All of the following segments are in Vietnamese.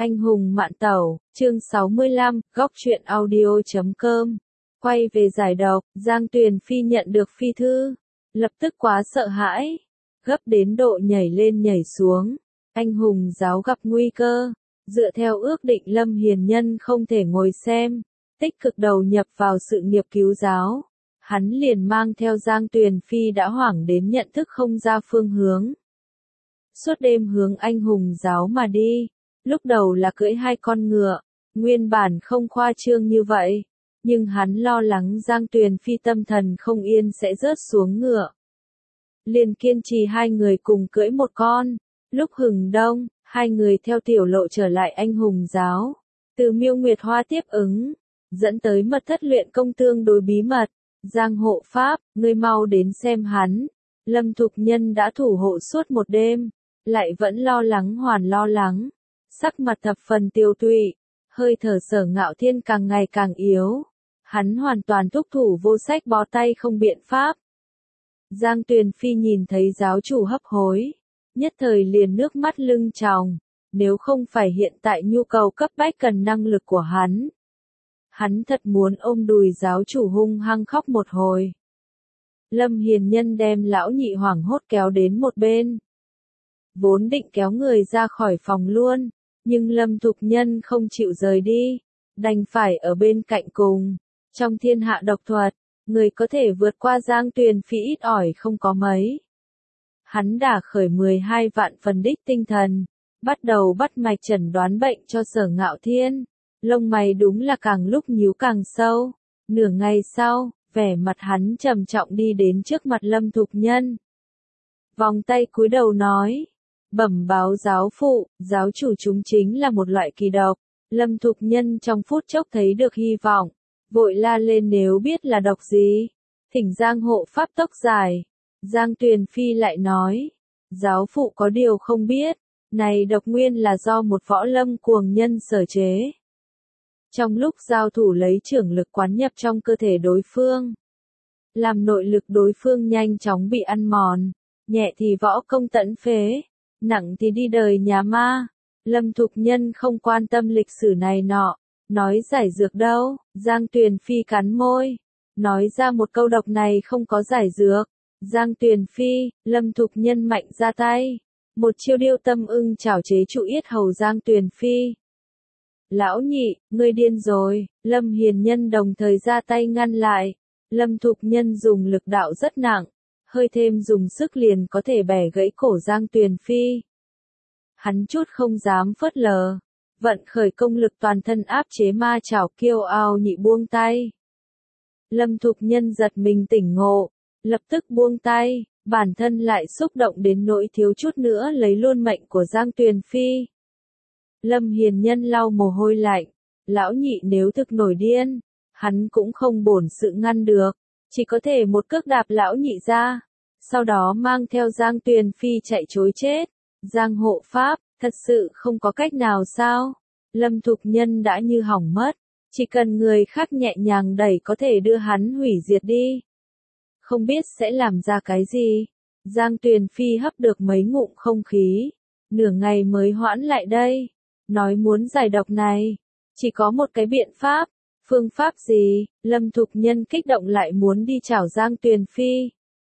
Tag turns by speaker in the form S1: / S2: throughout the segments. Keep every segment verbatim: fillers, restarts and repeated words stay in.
S1: Anh hùng mạn tẩu, chương sáu mươi lăm, góc truyện audio chấm com. Quay về giải độc, Giang Tuyền Phi nhận được phi thư, lập tức quá sợ hãi, gấp đến độ nhảy lên nhảy xuống. Anh hùng giáo gặp nguy cơ, dựa theo ước định Lâm Hiền Nhân không thể ngồi xem, tích cực đầu nhập vào sự nghiệp cứu giáo. Hắn liền mang theo Giang Tuyền Phi đã hoảng đến nhận thức không ra phương hướng. Suốt đêm hướng anh hùng giáo mà đi. Lúc đầu là cưỡi hai con ngựa, nguyên bản không khoa trương như vậy, nhưng hắn lo lắng Giang Tuyền Phi tâm thần không yên sẽ rớt xuống ngựa. Liền kiên trì hai người cùng cưỡi một con, lúc hừng đông, hai người theo tiểu lộ trở lại anh hùng giáo, từ Miêu Nguyệt Hoa tiếp ứng, dẫn tới mật thất luyện công tương đối bí mật. Giang hộ pháp, ngươi mau đến xem hắn. Lâm Thục Nhân đã thủ hộ suốt một đêm, lại vẫn lo lắng hoàn lo lắng. Sắc mặt thập phần tiêu tụy, hơi thở Sở Ngạo Thiên càng ngày càng yếu. Hắn hoàn toàn thúc thủ vô sách bó tay không biện pháp. Giang Tuyền Phi nhìn thấy giáo chủ hấp hối, nhất thời liền nước mắt lưng tròng, nếu không phải hiện tại nhu cầu cấp bách cần năng lực của hắn. Hắn thật muốn ôm đùi giáo chủ hung hăng khóc một hồi. Lâm Hiền Nhân đem lão nhị hoảng hốt kéo đến một bên. Vốn định kéo người ra khỏi phòng luôn, nhưng Lâm Thục Nhân không chịu rời đi, đành phải ở bên cạnh cùng. Trong thiên hạ độc thuật, người có thể vượt qua Giang Tuyền Phi ít ỏi không có mấy. Hắn đả khởi mười hai vạn phần đích tinh thần, bắt đầu bắt mạch chẩn đoán bệnh cho Sở Ngạo Thiên. Lông mày đúng là càng lúc nhíu càng sâu. Nửa ngày sau, vẻ mặt hắn trầm trọng đi đến trước mặt Lâm Thục Nhân. Vòng tay cúi đầu nói, bẩm báo giáo phụ, giáo chủ chúng chính là một loại kỳ độc. Lâm Thục Nhân trong phút chốc thấy được hy vọng, vội la lên nếu biết là độc gì, thỉnh Giang hộ pháp tốc giải. Giang Tuyền Phi lại nói, giáo phụ có điều không biết, này độc nguyên là do một võ lâm cuồng nhân sở chế. Trong lúc giao thủ lấy trưởng lực quán nhập trong cơ thể đối phương, làm nội lực đối phương nhanh chóng bị ăn mòn, nhẹ thì võ công tận phế, nặng thì đi đời nhà ma. Lâm Thục Nhân không quan tâm lịch sử này nọ, nói giải dược đâu. Giang Tuyền Phi cắn môi, nói ra một câu độc này không có giải dược. Giang Tuyền Phi, Lâm Thục Nhân mạnh ra tay, một chiêu điêu tâm ưng chảo chế trụ yết hầu Giang Tuyền Phi. Lão nhị, ngươi điên rồi. Lâm Hiền Nhân đồng thời ra tay ngăn lại. Lâm Thục Nhân dùng lực đạo rất nặng, hơi thêm dùng sức liền có thể bẻ gãy cổ Giang Tuyền Phi. Hắn chút không dám phớt lờ, vận khởi công lực toàn thân áp chế ma chảo kiêu ao nhị buông tay. Lâm Thục Nhân giật mình tỉnh ngộ, lập tức buông tay, bản thân lại xúc động đến nỗi thiếu chút nữa lấy luôn mệnh của Giang Tuyền Phi. Lâm Hiền Nhân lau mồ hôi lạnh, lão nhị nếu thực nổi điên, hắn cũng không bổn sự ngăn được, chỉ có thể một cước đạp lão nhị ra, sau đó mang theo Giang Tuyền Phi chạy trối chết. Giang hộ pháp, thật sự không có cách nào sao? Lâm Thục Nhân đã như hỏng mất, chỉ cần người khác nhẹ nhàng đẩy có thể đưa hắn hủy diệt đi. Không biết sẽ làm ra cái gì? Giang Tuyền Phi hấp được mấy ngụm không khí, nửa ngày mới hoãn lại đây. Nói muốn giải độc này, chỉ có một cái biện pháp. Phương pháp gì? Lâm Thục Nhân kích động lại muốn đi chảo Giang Tuyền Phi.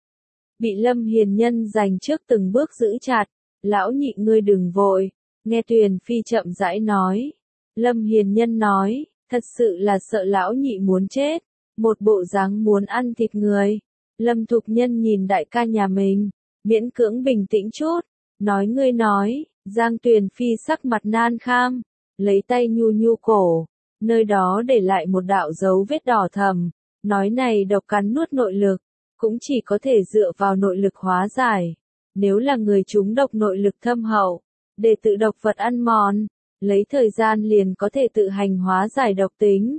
S1: Bị Lâm Hiền Nhân giành trước từng bước giữ chặt. Lão nhị ngươi đừng vội. Nghe Tuyền Phi chậm rãi nói. Lâm Hiền Nhân nói, thật sự là sợ lão nhị muốn chết. Một bộ dáng muốn ăn thịt người. Lâm Thục Nhân nhìn đại ca nhà mình, miễn cưỡng bình tĩnh chút. Nói ngươi nói. Giang Tuyền Phi sắc mặt nan kham, lấy tay nhu nhu cổ, nơi đó để lại một đạo dấu vết đỏ thầm, nói này độc cắn nuốt nội lực, cũng chỉ có thể dựa vào nội lực hóa giải. Nếu là người trúng độc nội lực thâm hậu, để tự độc vật ăn mòn, lấy thời gian liền có thể tự hành hóa giải độc tính.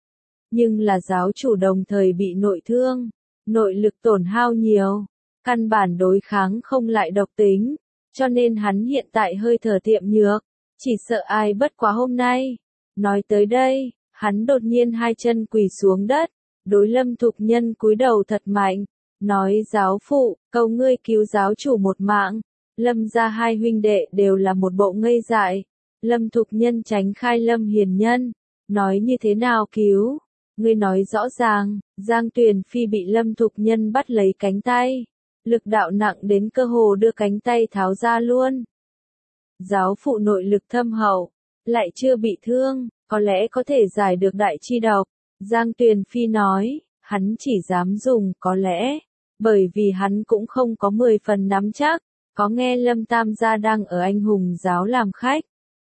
S1: Nhưng là giáo chủ đồng thời bị nội thương, nội lực tổn hao nhiều, căn bản đối kháng không lại độc tính. Cho nên hắn hiện tại hơi thở tiệm nhược, chỉ sợ ai bất quá hôm nay. Nói tới đây, hắn đột nhiên hai chân quỳ xuống đất, đối Lâm Thục Nhân cúi đầu thật mạnh, nói giáo phụ, cầu ngươi cứu giáo chủ một mạng. Lâm gia hai huynh đệ đều là một bộ ngây dại, Lâm Thục Nhân tránh khai Lâm Hiền Nhân, nói như thế nào cứu? Ngươi nói rõ ràng. Giang Tuyền Phi bị Lâm Thục Nhân bắt lấy cánh tay, lực đạo nặng đến cơ hồ đưa cánh tay tháo ra luôn. Giáo phụ nội lực thâm hậu, lại chưa bị thương, có lẽ có thể giải được đại chi độc. Giang Tuyền Phi nói, hắn chỉ dám dùng có lẽ, bởi vì hắn cũng không có mười phần nắm chắc, có nghe Lâm Tam gia đang ở Anh Hùng giáo làm khách.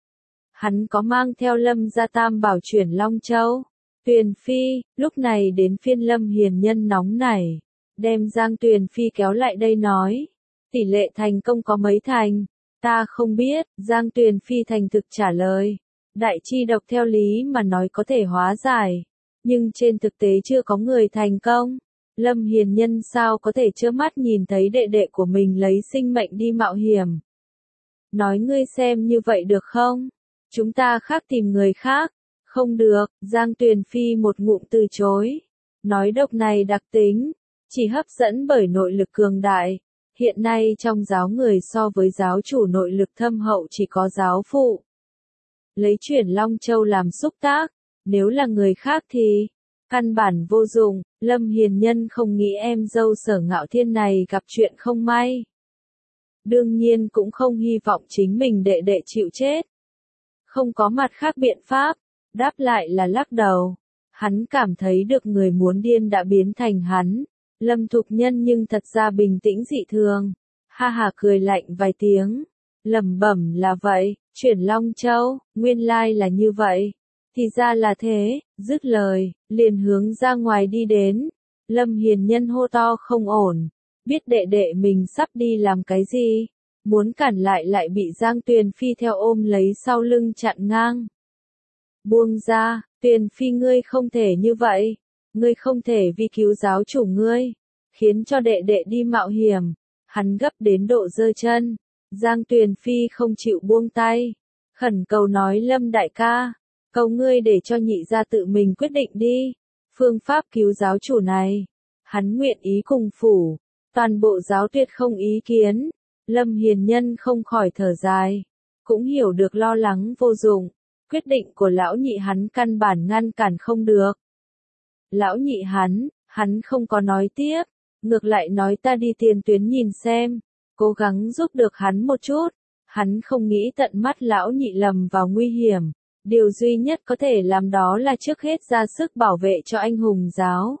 S1: Hắn có mang theo Lâm gia Tam bảo chuyển Long Châu. Tuyền Phi, lúc này đến phiên Lâm Hiền Nhân nóng nảy, đem Giang Tuyền Phi kéo lại đây nói, tỷ lệ thành công có mấy thành? Ta không biết. Giang Tuyền Phi thành thực trả lời, đại chi độc theo lý mà nói có thể hóa giải, nhưng trên thực tế chưa có người thành công. Lâm Hiền Nhân sao có thể trơ mắt nhìn thấy đệ đệ của mình lấy sinh mệnh đi mạo hiểm. Nói ngươi xem như vậy được không? Chúng ta khác tìm người khác. Không được. Giang Tuyền Phi một ngụm từ chối. Nói độc này đặc tính, chỉ hấp dẫn bởi nội lực cường đại. Hiện nay trong giáo người so với giáo chủ nội lực thâm hậu chỉ có giáo phụ. Lấy chuyển Long Châu làm xúc tác, nếu là người khác thì căn bản vô dụng. Lâm Hiền Nhân không nghĩ em dâu Sở Ngạo Thiên này gặp chuyện không may. Đương nhiên cũng không hy vọng chính mình đệ đệ chịu chết. Không có mặt khác biện pháp, đáp lại là lắc đầu. Hắn cảm thấy được người muốn điên đã biến thành hắn. Lâm Thục Nhân nhưng thật ra bình tĩnh dị thường. Ha ha cười lạnh vài tiếng. Lẩm bẩm là vậy, chuyển Long Châu, nguyên lai là như vậy. Thì ra là thế, dứt lời, liền hướng ra ngoài đi đến. Lâm Hiền Nhân hô to không ổn, biết đệ đệ mình sắp đi làm cái gì, muốn cản lại lại bị Giang Tuyền Phi theo ôm lấy sau lưng chặn ngang. Buông ra, Tuyền Phi ngươi không thể như vậy, ngươi không thể vì cứu giáo chủ ngươi, khiến cho đệ đệ đi mạo hiểm. Hắn gấp đến độ giơ chân, Giang Tuyền Phi không chịu buông tay, khẩn cầu nói Lâm đại ca, cầu ngươi để cho nhị gia tự mình quyết định đi, phương pháp cứu giáo chủ này, hắn nguyện ý cùng phủ, toàn bộ giáo tuyệt không ý kiến. Lâm Hiền Nhân không khỏi thở dài, cũng hiểu được lo lắng vô dụng, quyết định của lão nhị hắn căn bản ngăn cản không được. Lão nhị hắn, hắn không có nói tiếp, ngược lại nói ta đi tiền tuyến nhìn xem, cố gắng giúp được hắn một chút. Hắn không nghĩ tận mắt lão nhị lầm vào nguy hiểm, điều duy nhất có thể làm đó là trước hết ra sức bảo vệ cho anh hùng giáo.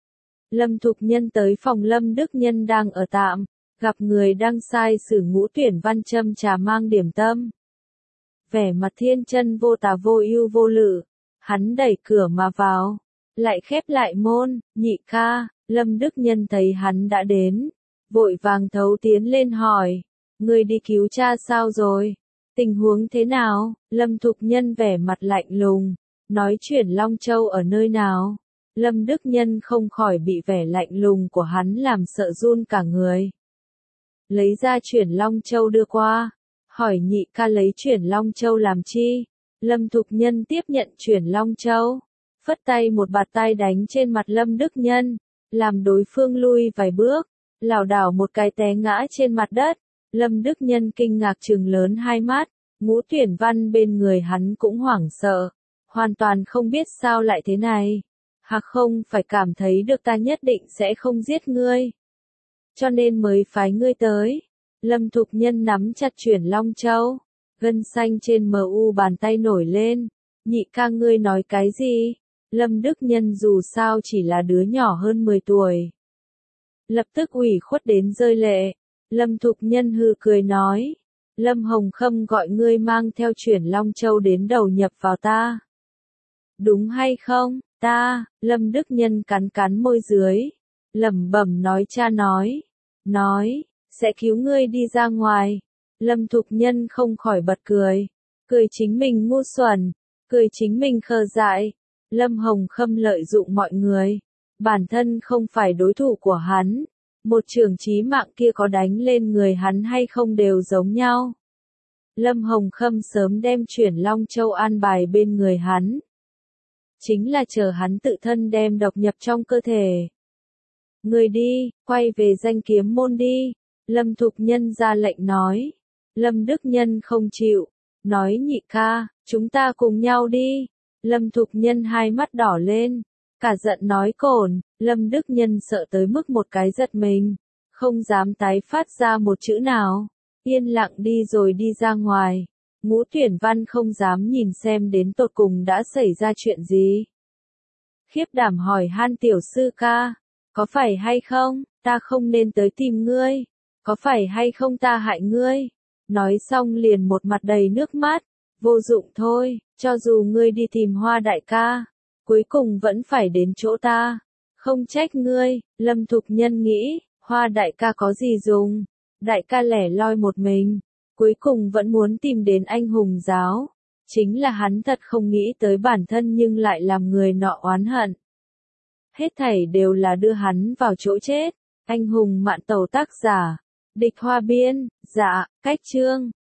S1: Lâm Thục Nhân tới phòng Lâm Đức Nhân đang ở tạm, gặp người đang sai sử ngũ tuyển văn châm trà mang điểm tâm. Vẻ mặt thiên chân vô tà vô ưu vô lự, hắn đẩy cửa mà vào, lại khép lại môn. Nhị ca. Lâm Đức Nhân thấy hắn đã đến, vội vàng thấu tiến lên hỏi, người đi cứu cha sao rồi? Tình huống thế nào? Lâm Thục Nhân vẻ mặt lạnh lùng, nói chuyển Long Châu ở nơi nào? Lâm Đức Nhân không khỏi bị vẻ lạnh lùng của hắn làm sợ run cả người. Lấy ra chuyển Long Châu đưa qua, hỏi nhị ca lấy chuyển Long Châu làm chi? Lâm Thục Nhân tiếp nhận chuyển Long Châu, phất tay một bạt tai đánh trên mặt Lâm Đức Nhân, làm đối phương lui vài bước, lảo đảo một cái té ngã trên mặt đất. Lâm Đức Nhân kinh ngạc trừng lớn hai mắt, ngũ tuyển văn bên người hắn cũng hoảng sợ, hoàn toàn không biết sao lại thế này. Hạc không phải cảm thấy được ta nhất định sẽ không giết ngươi, cho nên mới phái ngươi tới. Lâm Thục Nhân nắm chặt chuyển Long Châu, gân xanh trên mờ u bàn tay nổi lên. Nhị ca ngươi nói cái gì? Lâm Đức Nhân dù sao chỉ là đứa nhỏ hơn mười tuổi, lập tức ủy khuất đến rơi lệ. Lâm Thục Nhân hừ cười nói, Lâm Hồng Khâm gọi ngươi mang theo chuyển Long Châu đến đầu nhập vào ta. Đúng hay không? Ta. Lâm Đức Nhân cắn cắn môi dưới, lẩm bẩm nói cha nói, nói, sẽ cứu ngươi đi ra ngoài. Lâm Thục Nhân không khỏi bật cười, cười chính mình ngu xuẩn, cười chính mình khờ dại. Lâm Hồng Khâm lợi dụng mọi người, bản thân không phải đối thủ của hắn, một trường chí mạng kia có đánh lên người hắn hay không đều giống nhau. Lâm Hồng Khâm sớm đem chuyển Long Châu an bài bên người hắn, chính là chờ hắn tự thân đem độc nhập trong cơ thể. Người đi, quay về danh kiếm môn đi. Lâm Thục Nhân ra lệnh nói. Lâm Đức Nhân không chịu, nói nhị ca, chúng ta cùng nhau đi. Lâm Thục Nhân hai mắt đỏ lên, cả giận nói cồn, Lâm Đức Nhân sợ tới mức một cái giật mình, không dám tái phát ra một chữ nào, yên lặng đi rồi đi ra ngoài. Ngũ Tuyển Văn không dám nhìn xem đến tột cùng đã xảy ra chuyện gì. Khiếp đảm hỏi han tiểu sư ca, có phải hay không, ta không nên tới tìm ngươi, có phải hay không ta hại ngươi. Nói xong liền một mặt đầy nước mắt, vô dụng thôi, cho dù ngươi đi tìm Hoa đại ca, cuối cùng vẫn phải đến chỗ ta, không trách ngươi. Lâm Thục Nhân nghĩ, Hoa đại ca có gì dùng, đại ca lẻ loi một mình, cuối cùng vẫn muốn tìm đến anh hùng giáo, chính là hắn thật không nghĩ tới bản thân nhưng lại làm người nọ oán hận. Hết thảy đều là đưa hắn vào chỗ chết. Anh hùng mạn tàu tác giả, Địch Hoa biên, dạ, cách chương.